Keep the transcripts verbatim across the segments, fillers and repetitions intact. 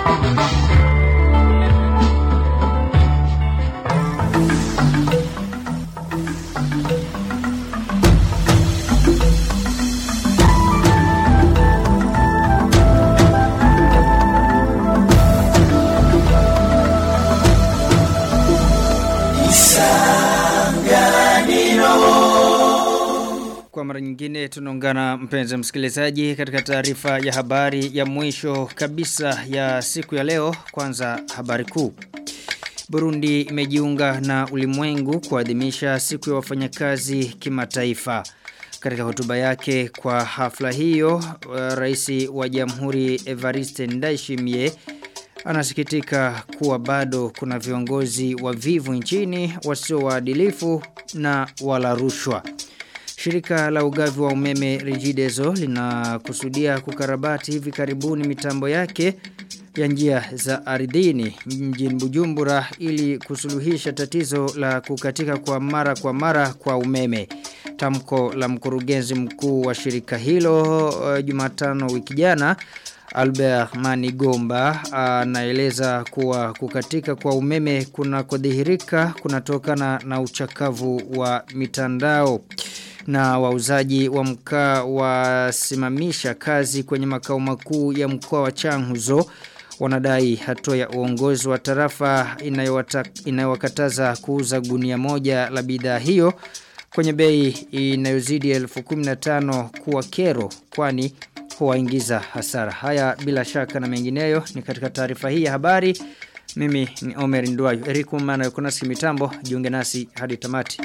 Kwa mara nyingine tunaungana mpenzi msikilizaji katika taarifa ya habari ya mwisho kabisa ya siku ya leo. Kwanza habari kuu. Burundi imejiunga na ulimwengu kuadhimisha siku ya wafanyakazi kimataifa. Katika hotuba yake kwa hafla hiyo, Rais wa Jamhuri Evariste Ndayishimiye anasikitika kuwa bado kuna viongozi wavivu nchini wasio waadilifu na wala rushwa. Shirika la ugavi wa umeme Regideso linakusudia kukarabati hivi karibuni mitambo yake ya njia za ardhini mjini Bujumbura ili kusuluhisha tatizo la kukatika kwa mara kwa mara kwa umeme. Tamko la mkurugenzi mkuu wa shirika hilo uh, Jumatano wiki jana Albert Manigomba anaeleza uh, kuwa kukatika kwa umeme kuna kudhihirika kunatokana na uchakavu wa mitandao. Na wauzaji wa mkaa wasimamisha kazi kwenye makao makuu ya mkoa wa Changuzo wanadai hatua ya uongozi wa tarafa inayowakataza kuuza gunia moja la bidhaa hiyo kwenye bei inayozidi elfu kumi na tano kuwa kero kwani huwaingiza hasara. Haya bila shaka na mengineyo ni katika taarifa hii ya habari. Mimi ni Omer Nduwayo. Eriku Mana yuko nasi mitambo, jiunge nasi hadi tamati.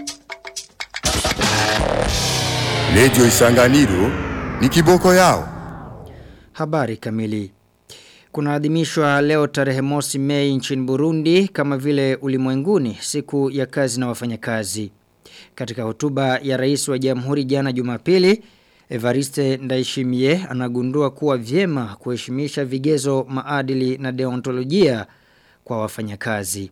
Radio Isanganiro ni kiboko yao. Habari kamili. Kunaadhimishwa leo tarehe mosi Mei nchini Burundi kama vile ulimwenguni siku ya kazi na wafanyakazi. Katika hotuba ya Rais wa Jamhuri jana Jumapili, Evariste Ndayishimiye anagundua kuwa vyema kuheshimisha vigezo, maadili na deontolojia kwa wafanyakazi.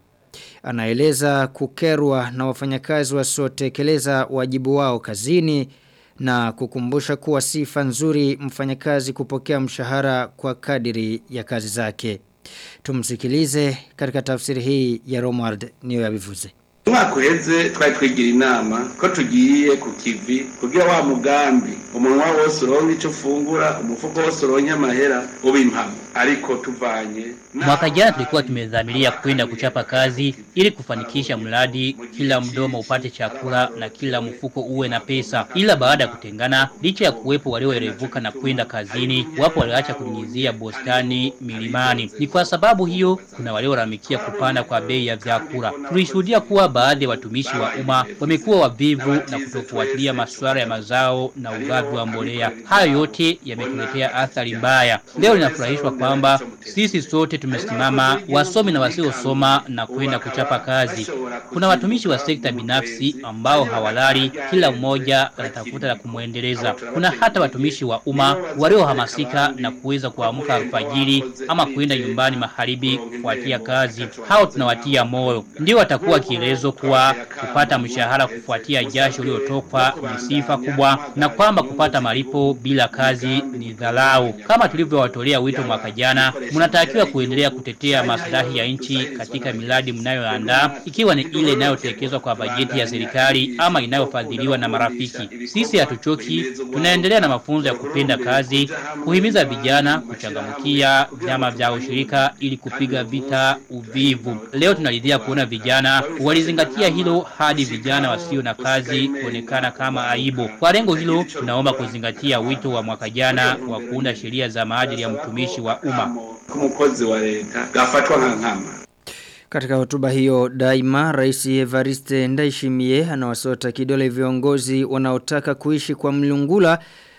Anaeleza kukerwa na wafanyakazi wasiotekeleza wajibu wao kazini na kukumbusha kuwa sifa nzuri mfanyakazi kupokea mshahara kwa kadiri ya kazi zake. Tumsikilize katika tafsiri hii ya Romuald Niyoyabivuze. Mwaka uheze twari twigira inama ko tugiye ku kivi kugira wa mugambi umunwa wose uronke ico fungura umufuko wose uronke amahera ubimpamo ariko tuvanye. Mwaka jana tulikuwa tumedhamiria kwenda kuchapa kazi ili kufanikisha mradi kila mdomo upate chakula na kila mfuko uwe na pesa. Ila baada ya kutengana, licha ya kuwepo walioerevuka na kwenda kazini, wapo walioacha kunyizia bostani milimani. Ni kwa sababu hiyo kuna walioramikia kupanda kwa bei ya vyakula. Tulishuhudia kuwa baadhi ya watumishi wa umma wamekuwa wavivu na kutofuatilia masuala ya mazao na ugavi wa mbolea. Hayo yote yametuletea athari mbaya. Leo ninafurahishwa kwamba sisi sote tumesimama, wasomi na wasiosoma na kwenda kuchapa kazi. Kuna watumishi wa sekta binafsi ambao hawalali, kila mmoja anatafuta la kumuendeleza. Kuna hata watumishi wa umma waliohamasika na kuweza kuamka alfajiri ama kwenda nyumbani magharibi kufuatia kazi. Hao tunawatia moyo. Ndio watakuwa kielezo kuwa kupata mshahara kufuatia jasho uliotokwa ni sifa kubwa na kwamba kupata malipo bila kazi ni dharau. Kama tulivyowatolea wito mwaka jana, mnatakiwa kuendelea kutetea maslahi ya nchi katika miradi mnayoandaa, ikiwa ni ile inayotekelezwa kwa bajeti ya serikali ama inayofadhiliwa na marafiki. Sisi hatuchoki, tunaendelea na mafunzo ya kupenda kazi, kuhimiza vijana kuchangamkia vyama vya ushirika ili kupiga vita uvivu. Leo tunaridhia kuona vijana walizingatia hilo hadi vijana wasio na kazi kuonekana kama aibu. Kwa lengo hilo tunaomba kuzingatia wito wa mwaka jana wa kuunda sheria za maadili ya mtumishi wa umma. Kumukozi wa leta gafatwa nkama. Katika hotuba hiyo daima Rais Evariste Ndayishimiye anawasota kidole viongozi wanaotaka kuishi kwa mlungula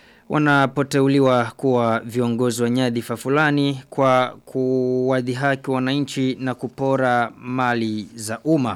wanapoteuliwa kuwa viongozi wa nyadhifa fulani kwa kuwadhihaki wananchi na kupora mali za umma.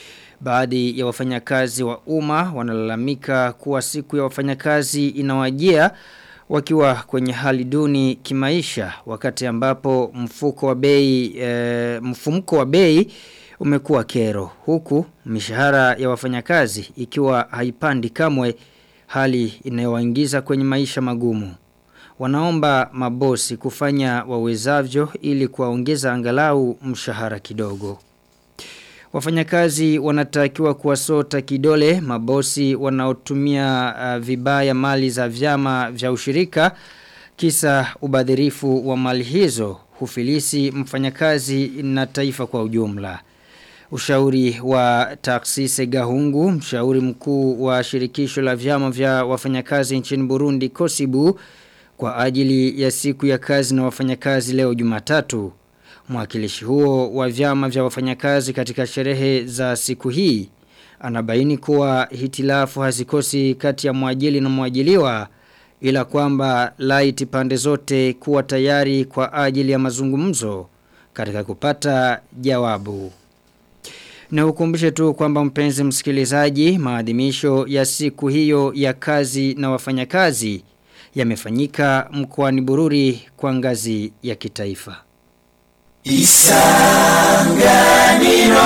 Baadhi ya wafanyakazi wa umma wanalalamika kuwa siku ya wafanyakazi inawajia wakiwa kwenye hali duni kimaisha wakati ambapo mfuko wa bei e, mfumuko wa bei umekuwa kero, huku mishahara ya wafanyakazi ikiwa haipandi kamwe, hali inayowaingiza kwenye maisha magumu. wanaomba mabosi kufanya wawezavyo ili kuwaongeza angalau mshahara kidogo. Wafanyakazi wanatakiwa kuwasota kidole mabosi wanaotumia uh, vibaya mali za vyama vya ushirika kisa ubadhirifu wa mali hizo hufilisi mfanyakazi na taifa kwa ujumla. Ushauri wa Taksise Gahungu, mshauri mkuu wa shirikisho la vyama vya wafanyakazi nchini Burundi Kosibu kwa ajili ya siku ya kazi na wafanyakazi leo Jumatatu. Mwakilishi huo wa vyama vya wafanyakazi katika sherehe za siku hii anabaini kuwa hitilafu hazikosi kati ya mwajili na mwajiliwa, ila kwamba laiti pande zote kuwa tayari kwa ajili ya mazungumzo katika kupata jawabu. Na ukumbushe tu kwamba mpenzi msikilizaji, maadhimisho ya siku hiyo ya kazi na wafanyakazi yamefanyika mkoani Bururi kwa ngazi ya kitaifa. Isanganiro.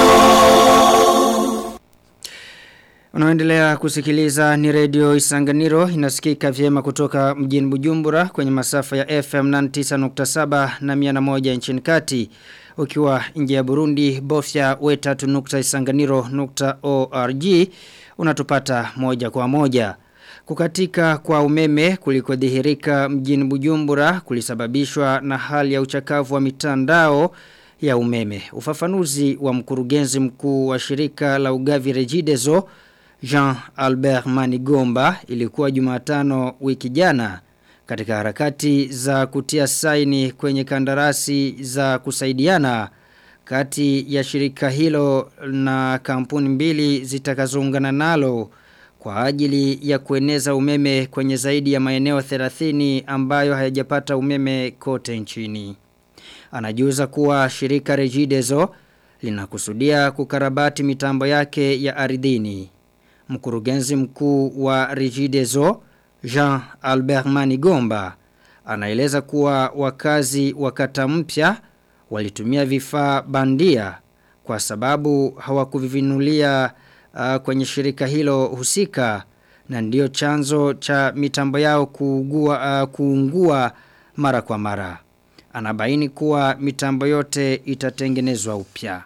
Unaendelea kusikiliza ni Radio Isanganiro, inasikika vyema kutoka mjini Bujumbura kwenye masafa ya F M tisini na tisa nukta saba na mia moja nchini kati. Ukiwa nje ya Burundi, bofya wetatu nukta isanganiro nukta org unatupata moja kwa moja. Kukatika kwa umeme kulikodhihirika mjini Bujumbura kulisababishwa na hali ya uchakavu wa mitandao ya umeme. Ufafanuzi wa mkurugenzi mkuu wa shirika la ugavi Regideso Jean Albert Manigomba ilikuwa Jumatano wiki jana katika harakati za kutia saini kwenye kandarasi za kusaidiana kati ya shirika hilo na kampuni mbili zitakazoungana nalo kwa ajili ya kueneza umeme kwenye zaidi ya maeneo thelathini ambayo hayajapata umeme kote nchini. Anajuza kuwa shirika Regideso linakusudia kukarabati mitambo yake ya ardhini. Mkurugenzi mkuu wa Regideso Jean Albert Manigomba anaeleza kuwa wakazi wa kata mpya walitumia vifaa bandia kwa sababu hawakuvivinulia uh, kwenye shirika hilo husika na ndio chanzo cha mitambo yao kuugua, uh, kuungua mara kwa mara. Anabaini kuwa mitambo yote itatengenezwa upya.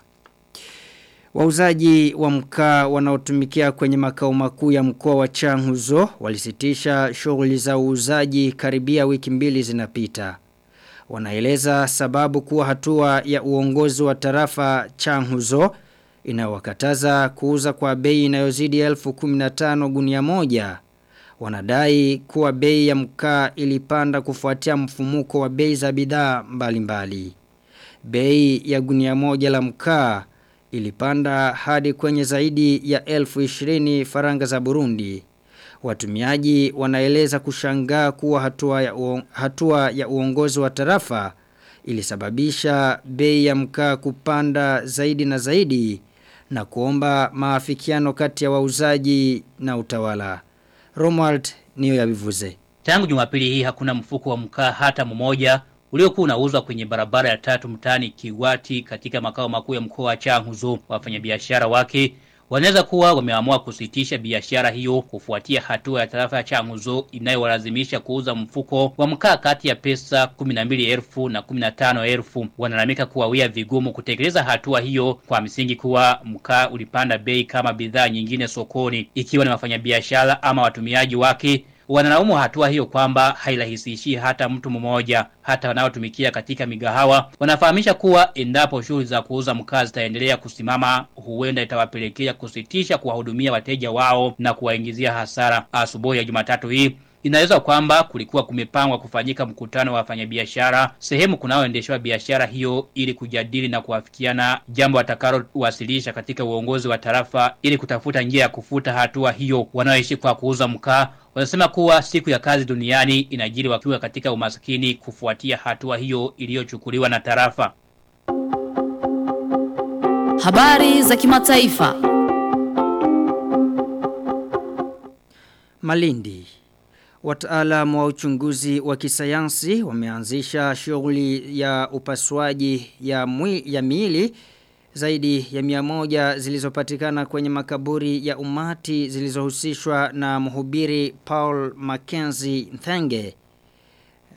Wauzaji wa mkaa wanaotumikia kwenye makao makuu ya mkoa wa Changuzo walisitisha shughuli za uuzaji karibia wiki mbili zinapita. Wanaeleza sababu kuwa hatua ya uongozi wa tarafa Changuzo inawakataza kuuza kwa bei inayozidi elfu kumi na tano gunia moja. Wanadai kuwa bei ya mkaa ilipanda kufuatia mfumuko wa bei za bidhaa mbalimbali. Bei ya gunia moja la mkaa ilipanda hadi kwenye zaidi ya elfu ishirini faranga za Burundi. Watumiaji wanaeleza kushangaa kuwa hatua ya, uong, hatua ya uongozi wa tarafa ilisababisha bei ya mkaa kupanda zaidi na zaidi na kuomba maafikiano kati ya wauzaji na utawala. Romuald niyo ya bivuze. Tangu Jumapili hii hakuna mfuko wa mkaa hata mmoja uliokuwa unauzwa kwenye barabara ya tatu mtaani Kiwati katika makao makuu ya mkoa wa Changuzo. Wafanyabiashara wake wanaweza kuwa wameamua kusitisha biashara hiyo kufuatia hatua ya tarafa ya Changuzo inayowalazimisha kuuza mfuko wa mkaa kati ya pesa kumi na mbili elfu na kumi na tano elfu. Wanalamika kuwa wia vigumu kutekeleza hatua hiyo kwa msingi kuwa mkaa ulipanda bei kama bidhaa nyingine sokoni. Ikiwa ni wafanyabiashara ama watumiaji wake wanalaumu hatua hiyo kwamba hairahisishi hata mtu mmoja. Hata wanaotumikia katika migahawa wanafahamisha kuwa endapo shughuli za kuuza mkaa zitaendelea kusimama, huenda itawapelekea kusitisha kuwahudumia wateja wao na kuwaingizia hasara. Asubuhi ya Jumatatu hii inaweza kwamba kulikuwa kumepangwa kufanyika mkutano wa wafanyabiashara sehemu kunaoendeshwa biashara hiyo ili kujadili na kuafikiana jambo watakalowasilisha katika uongozi wa tarafa ili kutafuta njia ya kufuta hatua hiyo. Wanaoishi kwa kuuza mkaa wanasema kuwa siku ya kazi duniani inajiri wakiwa katika umaskini kufuatia hatua hiyo iliyochukuliwa na tarafa. Habari za kimataifa. Malindi. Wataalamu wa uchunguzi wa kisayansi wameanzisha shughuli ya upasuaji ya, mwi, ya miili zaidi ya mia moja zilizopatikana kwenye makaburi ya umati zilizohusishwa na mhubiri Paul Mackenzie Nthenge.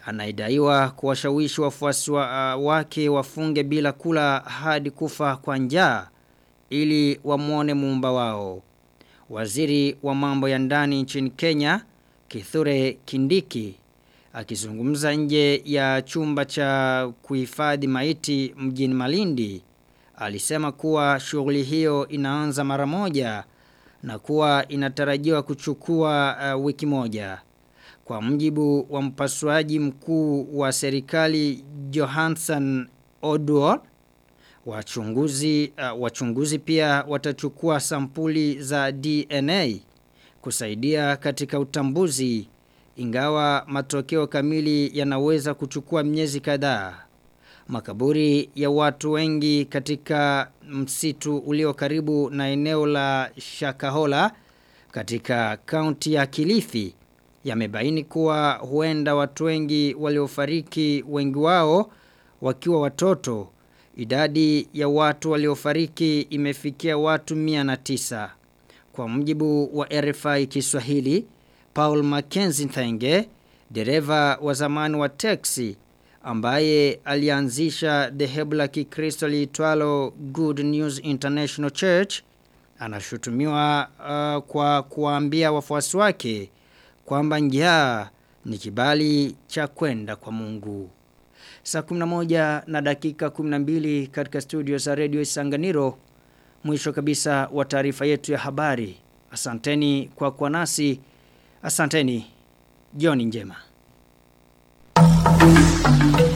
anaidaiwa kuwashawishi wafuasi wa, uh, wake wafunge bila kula hadi kufa kwa njaa ili wamuone muumba wao. Waziri wa mambo ya ndani nchini Kenya, Kithure Kindiki, akizungumza nje ya chumba cha kuhifadhi maiti mjini Malindi, alisema kuwa shughuli hiyo inaanza mara moja na kuwa inatarajiwa kuchukua uh, wiki moja. Kwa mjibu wa mpasuaji mkuu wa serikali Johansson Odwor, wachunguzi uh, wachunguzi pia watachukua sampuli za D N A kusaidia katika utambuzi, ingawa matokeo kamili yanaweza kuchukua miezi kadhaa. Makaburi ya watu wengi katika msitu ulio karibu na eneo la Shakahola katika kaunti ya Kilifi yamebaini kuwa huenda watu wengi waliofariki, wengi wao wakiwa watoto. Idadi ya watu waliofariki imefikia watu mia na tisa. Kwa mujibu wa R F I Kiswahili, Paul Mackenzie Thenge, dereva wa zamani wa teksi ambaye alianzisha dhehebu la Kikristo liitwalo Good News International Church, anashutumiwa uh, kwa kuambia wafuasi wake kwamba njaa ni kibali cha kwenda kwa Mungu. Saa kumi na moja na dakika kumi na mbili katika studio za Radio Isanganiro. Mwisho kabisa wa taarifa yetu ya habari. Asanteni kwa kuwa nasi. Asanteni. Jioni njema.